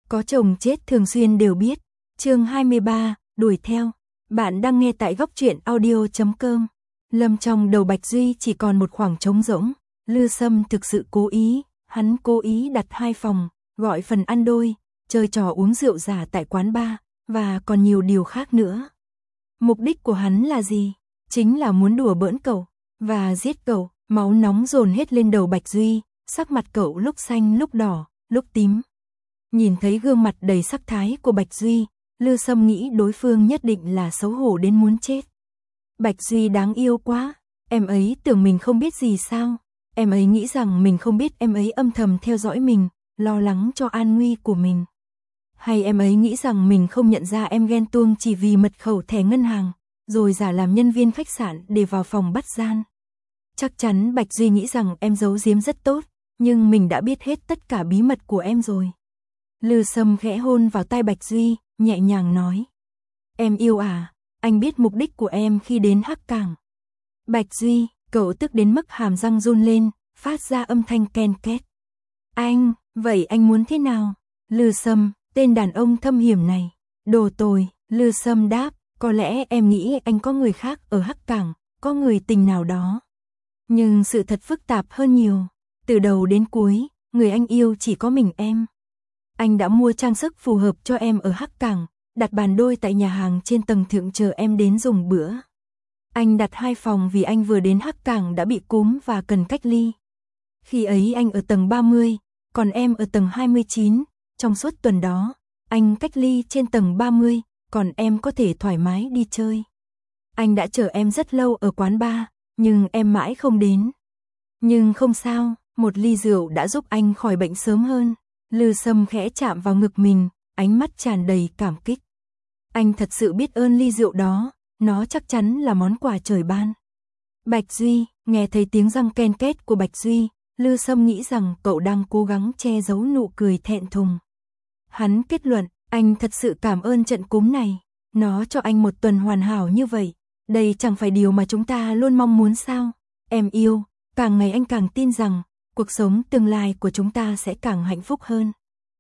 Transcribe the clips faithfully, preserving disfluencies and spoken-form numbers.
Có chồng chết thường xuyên đều biết. Chương hai mươi ba, đuổi theo. Bạn đang nghe tại góc truyện audio chấm com. Lâm trong đầu Bạch Duy chỉ còn một khoảng trống rỗng. Lư Sâm thực sự cố ý, hắn cố ý đặt hai phòng, gọi phần ăn đôi, chơi trò uống rượu giả tại quán bar, và còn nhiều điều khác nữa. Mục đích của hắn là gì? Chính là muốn đùa bỡn cậu, và giết cậu. Máu nóng dồn hết lên đầu Bạch Duy, sắc mặt cậu lúc xanh lúc đỏ, lúc tím. Nhìn thấy gương mặt đầy sắc thái của Bạch Duy, Lư Sâm nghĩ đối phương nhất định là xấu hổ đến muốn chết. Bạch Duy đáng yêu quá, em ấy tưởng mình không biết gì sao? Em ấy nghĩ rằng mình không biết em ấy âm thầm theo dõi mình, lo lắng cho an nguy của mình. Hay em ấy nghĩ rằng mình không nhận ra em ghen tuông chỉ vì mật khẩu thẻ ngân hàng, rồi giả làm nhân viên khách sạn để vào phòng bắt gian. Chắc chắn Bạch Duy nghĩ rằng em giấu giếm rất tốt, nhưng mình đã biết hết tất cả bí mật của em rồi. Lư Sâm khẽ hôn vào tai Bạch Duy, nhẹ nhàng nói. Em yêu à, anh biết mục đích của em khi đến Hắc Cảng. Bạch Duy, cậu tức đến mức hàm răng run lên, phát ra âm thanh ken két. Anh, vậy anh muốn thế nào? Lư Sâm, tên đàn ông thâm hiểm này. Đồ tồi, Lư Sâm đáp, có lẽ em nghĩ anh có người khác ở Hắc Cảng, có người tình nào đó. Nhưng sự thật phức tạp hơn nhiều. Từ đầu đến cuối, người anh yêu chỉ có mình em. Anh đã mua trang sức phù hợp cho em ở Hắc Cảng, đặt bàn đôi tại nhà hàng trên tầng thượng chờ em đến dùng bữa. Anh đặt hai phòng vì anh vừa đến Hắc Cảng đã bị cúm và cần cách ly. Khi ấy anh ở tầng ba mươi, còn em ở tầng hai mươi chín. Trong suốt tuần đó, anh cách ly trên tầng ba mươi, còn em có thể thoải mái đi chơi. Anh đã chờ em rất lâu ở quán bar, nhưng em mãi không đến. Nhưng không sao, một ly rượu đã giúp anh khỏi bệnh sớm hơn. Lư Sâm khẽ chạm vào ngực mình, ánh mắt tràn đầy cảm kích. Anh thật sự biết ơn ly rượu đó, nó chắc chắn là món quà trời ban. Bạch Duy, nghe thấy tiếng răng ken két của Bạch Duy, Lư Sâm nghĩ rằng cậu đang cố gắng che giấu nụ cười thẹn thùng. Hắn kết luận, anh thật sự cảm ơn trận cúm này, nó cho anh một tuần hoàn hảo như vậy. Đây chẳng phải điều mà chúng ta luôn mong muốn sao? Em yêu, càng ngày anh càng tin rằng cuộc sống tương lai của chúng ta sẽ càng hạnh phúc hơn.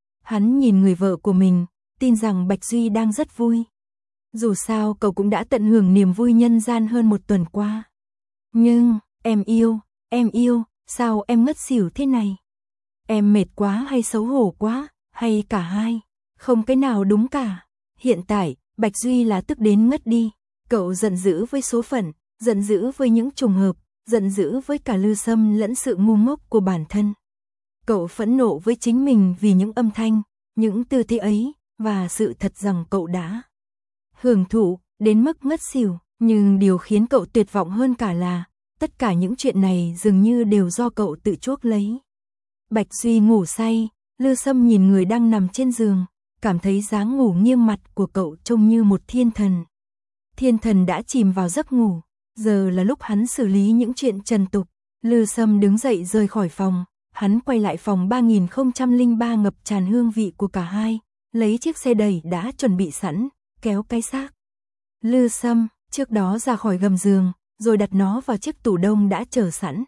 Hắn nhìn người vợ của mình, tin rằng Bạch Duy đang rất vui. Dù sao cậu cũng đã tận hưởng niềm vui nhân gian hơn một tuần qua. Nhưng, em yêu, em yêu, sao em ngất xỉu thế này? Em mệt quá hay xấu hổ quá, hay cả hai? Không cái nào đúng cả. Hiện tại, Bạch Duy là tức đến ngất đi. Cậu giận dữ với số phận, giận dữ với những trùng hợp, giận dữ với cả Lư Sâm lẫn sự ngu ngốc của bản thân. Cậu phẫn nộ với chính mình vì những âm thanh, những tư thế ấy, và sự thật rằng cậu đã hưởng thụ đến mức ngất xỉu. Nhưng điều khiến cậu tuyệt vọng hơn cả là, tất cả những chuyện này dường như đều do cậu tự chuốc lấy. Bạch Duy ngủ say, Lư Sâm nhìn người đang nằm trên giường, cảm thấy dáng ngủ nghiêng mặt của cậu trông như một thiên thần. Thiên thần đã chìm vào giấc ngủ, giờ là lúc hắn xử lý những chuyện trần tục. Lư Sâm đứng dậy rời khỏi phòng, hắn quay lại phòng ba nghìn không trăm lẻ ba ngập tràn hương vị của cả hai, lấy chiếc xe đẩy đã chuẩn bị sẵn, kéo cái xác Lư Sâm trước đó ra khỏi gầm giường, rồi đặt nó vào chiếc tủ đông đã chờ sẵn.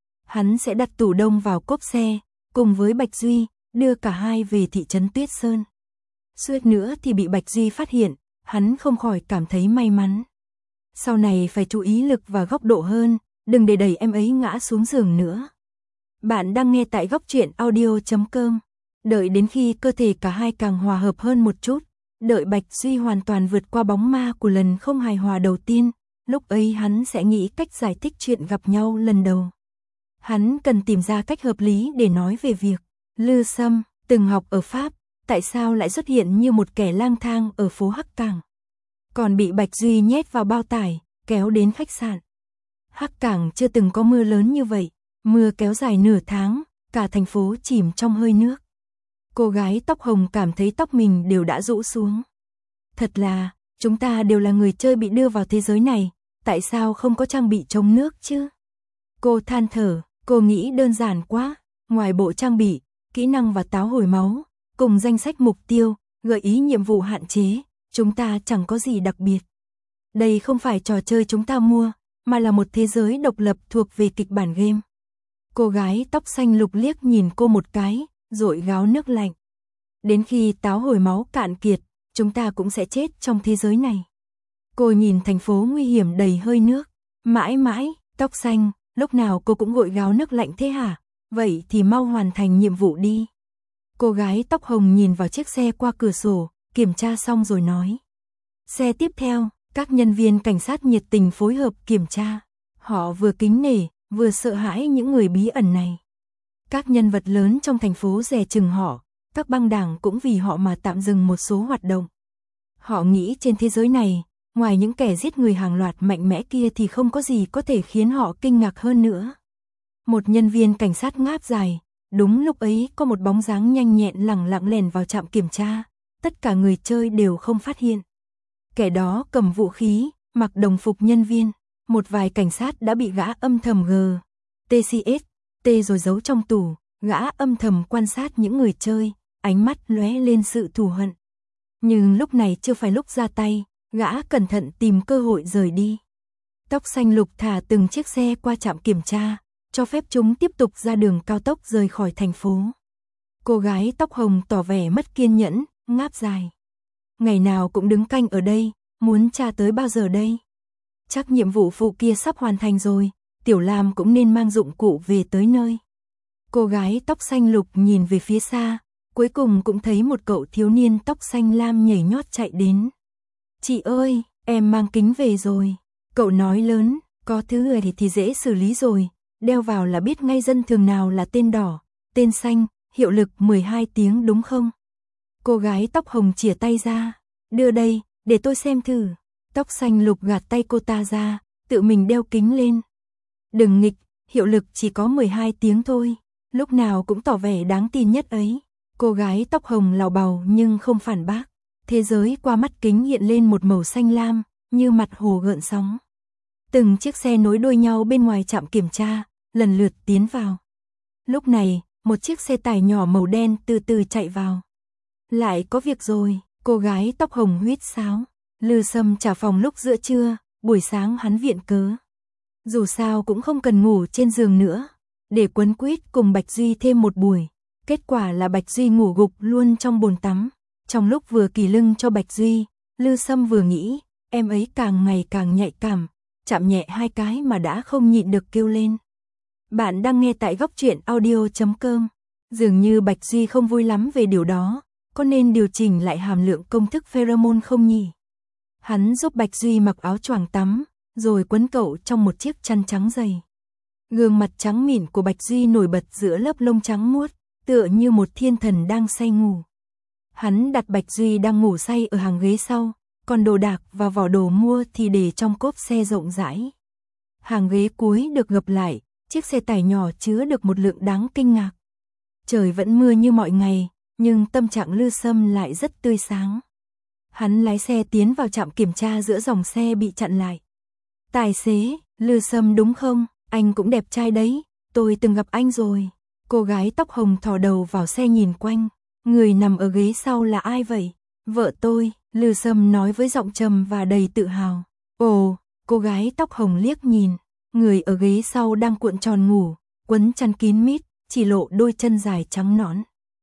Hắn sẽ đặt tủ đông vào cốp xe, cùng với Bạch Duy, đưa cả hai về thị trấn Tuyết Sơn. Suýt nữa thì bị Bạch Duy phát hiện, hắn không khỏi cảm thấy may mắn. Sau này phải chú ý lực và góc độ hơn, đừng để đẩy em ấy ngã xuống giường nữa. Bạn đang nghe tại góc truyện audio chấm com. Đợi đến khi cơ thể cả hai càng hòa hợp hơn một chút, đợi Bạch Duy hoàn toàn vượt qua bóng ma của lần không hài hòa đầu tiên, lúc ấy hắn sẽ nghĩ cách giải thích chuyện gặp nhau lần đầu. Hắn cần tìm ra cách hợp lý để nói về việc Lư Sâm từng học ở Pháp, tại sao lại xuất hiện như một kẻ lang thang ở phố Hắc Cảng, còn bị Bạch Duy nhét vào bao tải, kéo đến khách sạn. Hắc Cảng chưa từng có mưa lớn như vậy, mưa kéo dài nửa tháng, cả thành phố chìm trong hơi nước. Cô gái tóc hồng cảm thấy tóc mình đều đã rũ xuống. Thật là, chúng ta đều là người chơi bị đưa vào thế giới này, tại sao không có trang bị chống nước chứ? Cô than thở, cô nghĩ đơn giản quá, ngoài bộ trang bị, kỹ năng và táo hồi máu, cùng danh sách mục tiêu, gợi ý nhiệm vụ hạn chế, chúng ta chẳng có gì đặc biệt. Đây không phải trò chơi chúng ta mua, mà là một thế giới độc lập thuộc về kịch bản game. Cô gái tóc xanh lục liếc nhìn cô một cái, rồi gáo nước lạnh. Đến khi táo hồi máu cạn kiệt, chúng ta cũng sẽ chết trong thế giới này. Cô nhìn thành phố nguy hiểm đầy hơi nước. Mãi mãi, tóc xanh, lúc nào cô cũng gội gáo nước lạnh thế hả? Vậy thì mau hoàn thành nhiệm vụ đi. Cô gái tóc hồng nhìn vào chiếc xe qua cửa sổ, kiểm tra xong rồi nói. Xe tiếp theo, các nhân viên cảnh sát nhiệt tình phối hợp kiểm tra. Họ vừa kính nể, vừa sợ hãi những người bí ẩn này. Các nhân vật lớn trong thành phố dè chừng họ, các băng đảng cũng vì họ mà tạm dừng một số hoạt động. Họ nghĩ trên thế giới này, ngoài những kẻ giết người hàng loạt mạnh mẽ kia thì không có gì có thể khiến họ kinh ngạc hơn nữa. Một nhân viên cảnh sát ngáp dài, đúng lúc ấy có một bóng dáng nhanh nhẹn lẳng lặng lèn vào trạm kiểm tra, tất cả người chơi đều không phát hiện. Kẻ đó cầm vũ khí, mặc đồng phục nhân viên, một vài cảnh sát đã bị gã âm thầm G, tê xê ét, T rồi giấu trong tủ, gã âm thầm quan sát những người chơi, ánh mắt lóe lên sự thù hận. Nhưng lúc này chưa phải lúc ra tay, gã cẩn thận tìm cơ hội rời đi. Tóc xanh lục thả từng chiếc xe qua trạm kiểm tra, cho phép chúng tiếp tục ra đường cao tốc rời khỏi thành phố. Cô gái tóc hồng tỏ vẻ mất kiên nhẫn, ngáp dài. Ngày nào cũng đứng canh ở đây, muốn tra tới bao giờ đây? Chắc nhiệm vụ phụ kia sắp hoàn thành rồi, Tiểu Lam cũng nên mang dụng cụ về tới nơi. Cô gái tóc xanh lục nhìn về phía xa, cuối cùng cũng thấy một cậu thiếu niên tóc xanh lam nhảy nhót chạy đến. Chị ơi, em mang kính về rồi. Cậu nói lớn, có thứ người thì, thì dễ xử lý rồi, đeo vào là biết ngay dân thường nào là tên đỏ, tên xanh, hiệu lực mười hai tiếng đúng không? Cô gái tóc hồng chìa tay ra, đưa đây, để tôi xem thử. Tóc xanh lục gạt tay cô ta ra, tự mình đeo kính lên. Đừng nghịch, hiệu lực chỉ có mười hai tiếng thôi, lúc nào cũng tỏ vẻ đáng tin nhất ấy. Cô gái tóc hồng lào bào nhưng không phản bác. Thế giới qua mắt kính hiện lên một màu xanh lam, như mặt hồ gợn sóng. Từng chiếc xe nối đuôi nhau bên ngoài trạm kiểm tra, lần lượt tiến vào. Lúc này, một chiếc xe tải nhỏ màu đen từ từ chạy vào. Lại có việc rồi, cô gái tóc hồng huýt sáo. Lư Sâm trả phòng lúc giữa trưa, buổi sáng hắn viện cớ. Dù sao cũng không cần ngủ trên giường nữa, để quấn quýt cùng Bạch Duy thêm một buổi. Kết quả là Bạch Duy ngủ gục luôn trong bồn tắm. Trong lúc vừa kỳ lưng cho Bạch Duy, Lư Sâm vừa nghĩ, em ấy càng ngày càng nhạy cảm, chạm nhẹ hai cái mà đã không nhịn được kêu lên. Bạn đang nghe tại góc truyện audio chấm com. Dường như Bạch Duy không vui lắm về điều đó, có nên điều chỉnh lại hàm lượng công thức pheromone không nhỉ? Hắn giúp Bạch Duy mặc áo choàng tắm, rồi quấn cậu trong một chiếc chăn trắng dày. Gương mặt trắng mịn của Bạch Duy nổi bật giữa lớp lông trắng muốt, tựa như một thiên thần đang say ngủ. Hắn đặt Bạch Duy đang ngủ say ở hàng ghế sau, còn đồ đạc và vỏ đồ mua thì để trong cốp xe rộng rãi. Hàng ghế cuối được gập lại, chiếc xe tải nhỏ chứa được một lượng đáng kinh ngạc. Trời vẫn mưa như mọi ngày, nhưng tâm trạng Lư Sâm lại rất tươi sáng. Hắn lái xe tiến vào trạm kiểm tra giữa dòng xe bị chặn lại. Tài xế, Lư Sâm đúng không? Anh cũng đẹp trai đấy, tôi từng gặp anh rồi. Cô gái tóc hồng thò đầu vào xe nhìn quanh. Người nằm ở ghế sau là ai vậy? Vợ tôi, Lư Sâm nói với giọng trầm và đầy tự hào. Ồ, cô gái tóc hồng liếc nhìn. Người ở ghế sau đang cuộn tròn ngủ, quấn chăn kín mít, chỉ lộ đôi chân dài trắng nõn.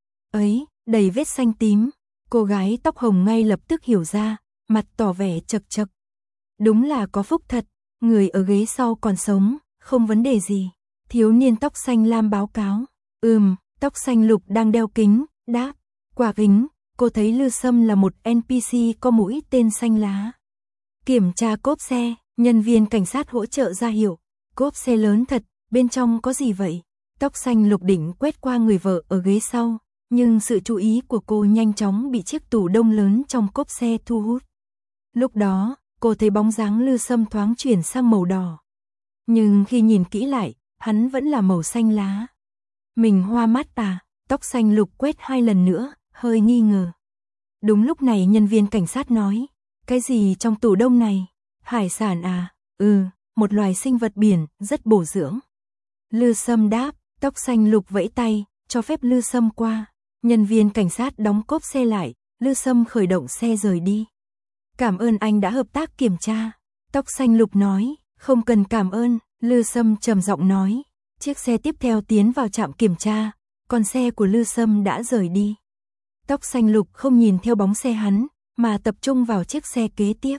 Ấy, đầy vết xanh tím. Cô gái tóc hồng ngay lập tức hiểu ra, mặt tỏ vẻ chật chật. Đúng là có phúc thật, người ở ghế sau còn sống, không vấn đề gì. Thiếu niên tóc xanh lam báo cáo. Ừm, tóc xanh lục đang đeo kính, đáp. Quả kính, cô thấy Lư Sâm là một en pê xê có mũi tên xanh lá. Kiểm tra cốp xe, nhân viên cảnh sát hỗ trợ ra hiệu. Cốp xe lớn thật, bên trong có gì vậy? Tóc xanh lục đỉnh quét qua người vợ ở ghế sau, nhưng sự chú ý của cô nhanh chóng bị chiếc tủ đông lớn trong cốp xe thu hút. Lúc đó, cô thấy bóng dáng Lư Sâm thoáng chuyển sang màu đỏ. Nhưng khi nhìn kỹ lại, hắn vẫn là màu xanh lá. Mình hoa mắt à? Tóc xanh lục quét hai lần nữa, hơi nghi ngờ. Đúng lúc này nhân viên cảnh sát nói, cái gì trong tủ đông này? Hải sản à? Ừ, một loài sinh vật biển, rất bổ dưỡng. Lư Sâm đáp, tóc xanh lục vẫy tay, cho phép Lư Sâm qua. Nhân viên cảnh sát đóng cốp xe lại, Lư Sâm khởi động xe rời đi. Cảm ơn anh đã hợp tác kiểm tra. Tóc xanh lục nói, không cần cảm ơn, Lư Sâm trầm giọng nói. Chiếc xe tiếp theo tiến vào trạm kiểm tra, còn xe của Lư Sâm đã rời đi. Tóc xanh lục không nhìn theo bóng xe hắn, mà tập trung vào chiếc xe kế tiếp.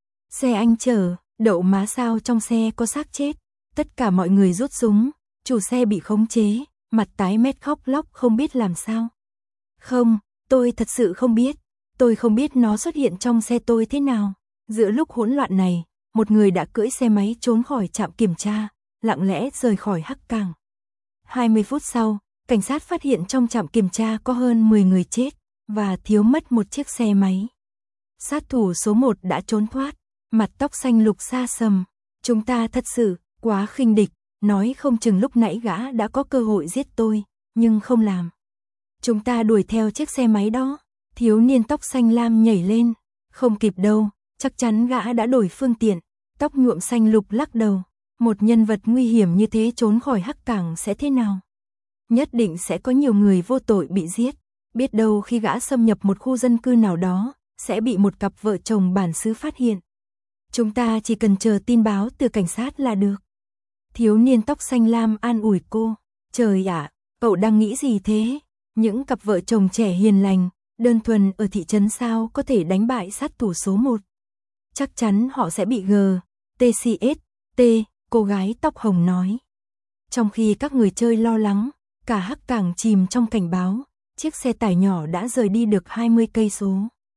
Xe anh chở, đậu má sao trong xe có xác chết. Tất cả mọi người rút súng, chủ xe bị khống chế, mặt tái mét khóc lóc không biết làm sao. Không, tôi thật sự không biết. Tôi không biết nó xuất hiện trong xe tôi thế nào. Giữa lúc hỗn loạn này, một người đã cưỡi xe máy trốn khỏi trạm kiểm tra, lặng lẽ rời khỏi Hắc Cảng. hai mươi phút sau, cảnh sát phát hiện trong trạm kiểm tra có hơn mười người chết, và thiếu mất một chiếc xe máy. Sát thủ số một đã trốn thoát, mặt tóc xanh lục xa sầm. Chúng ta thật sự quá khinh địch, nói không chừng lúc nãy gã đã có cơ hội giết tôi, nhưng không làm. Chúng ta đuổi theo chiếc xe máy đó. Thiếu niên tóc xanh lam nhảy lên. Không kịp đâu, chắc chắn gã đã đổi phương tiện. Tóc nhuộm xanh lục lắc đầu. Một nhân vật nguy hiểm như thế trốn khỏi Hắc Cảng sẽ thế nào? Nhất định sẽ có nhiều người vô tội bị giết. Biết đâu khi gã xâm nhập một khu dân cư nào đó, sẽ bị một cặp vợ chồng bản xứ phát hiện. Chúng ta chỉ cần chờ tin báo từ cảnh sát là được. Thiếu niên tóc xanh lam an ủi cô. Trời ạ, cậu đang nghĩ gì thế? Những cặp vợ chồng trẻ hiền lành, đơn thuần ở thị trấn sao có thể đánh bại sát thủ số một? Chắc chắn họ sẽ bị G, T C S, T, cô gái tóc hồng nói. Trong khi các người chơi lo lắng, cả Hắc Cảng chìm trong cảnh báo, chiếc xe tải nhỏ đã rời đi được hai mươi cây số.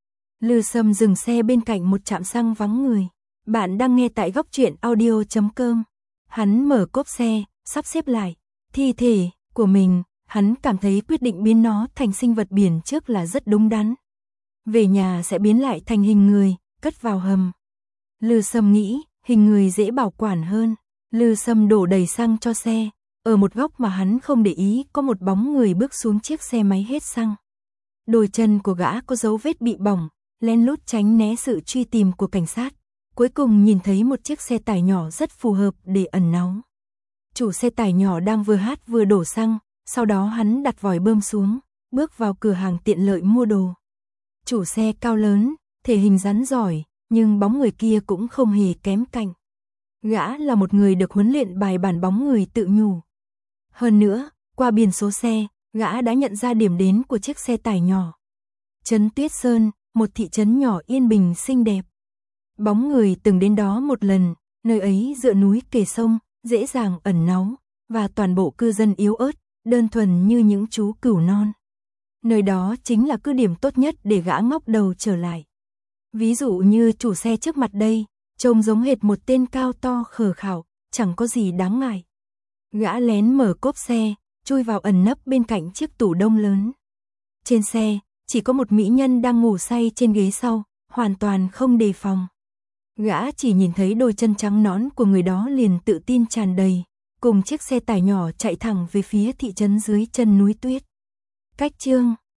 Lư Sâm dừng xe bên cạnh một trạm xăng vắng người. Bạn đang nghe tại góc truyện audio chấm com. Hắn mở cốp xe, sắp xếp lại thi thể của mình, hắn cảm thấy quyết định biến nó thành sinh vật biển trước là rất đúng đắn. Về nhà sẽ biến lại thành hình người, cất vào hầm. Lư Sâm nghĩ, hình người dễ bảo quản hơn. Lư Sâm đổ đầy xăng cho xe, ở một góc mà hắn không để ý có một bóng người bước xuống chiếc xe máy hết xăng. Đôi chân của gã có dấu vết bị bỏng, lén lút tránh né sự truy tìm của cảnh sát. Cuối cùng nhìn thấy một chiếc xe tải nhỏ rất phù hợp để ẩn náu. Chủ xe tải nhỏ đang vừa hát vừa đổ xăng, sau đó hắn đặt vòi bơm xuống, bước vào cửa hàng tiện lợi mua đồ. Chủ xe cao lớn, thể hình rắn giỏi, nhưng bóng người kia cũng không hề kém cạnh. Gã là một người được huấn luyện bài bản bóng người tự nhủ. Hơn nữa, qua biển số xe, gã đã nhận ra điểm đến của chiếc xe tải nhỏ. Trấn Tuyết Sơn, một thị trấn nhỏ yên bình xinh đẹp. Bóng người từng đến đó một lần, nơi ấy dựa núi kề sông, dễ dàng ẩn náu, và toàn bộ cư dân yếu ớt, đơn thuần như những chú cừu non. Nơi đó chính là cứ điểm tốt nhất để gã ngóc đầu trở lại. Ví dụ như chủ xe trước mặt đây, trông giống hệt một tên cao to khờ khảo, chẳng có gì đáng ngại. Gã lén mở cốp xe, chui vào ẩn nấp bên cạnh chiếc tủ đông lớn. Trên xe, chỉ có một mỹ nhân đang ngủ say trên ghế sau, hoàn toàn không đề phòng. Gã chỉ nhìn thấy đôi chân trắng nõn của người đó liền tự tin tràn đầy, cùng chiếc xe tải nhỏ chạy thẳng về phía thị trấn dưới chân núi tuyết. Cách chương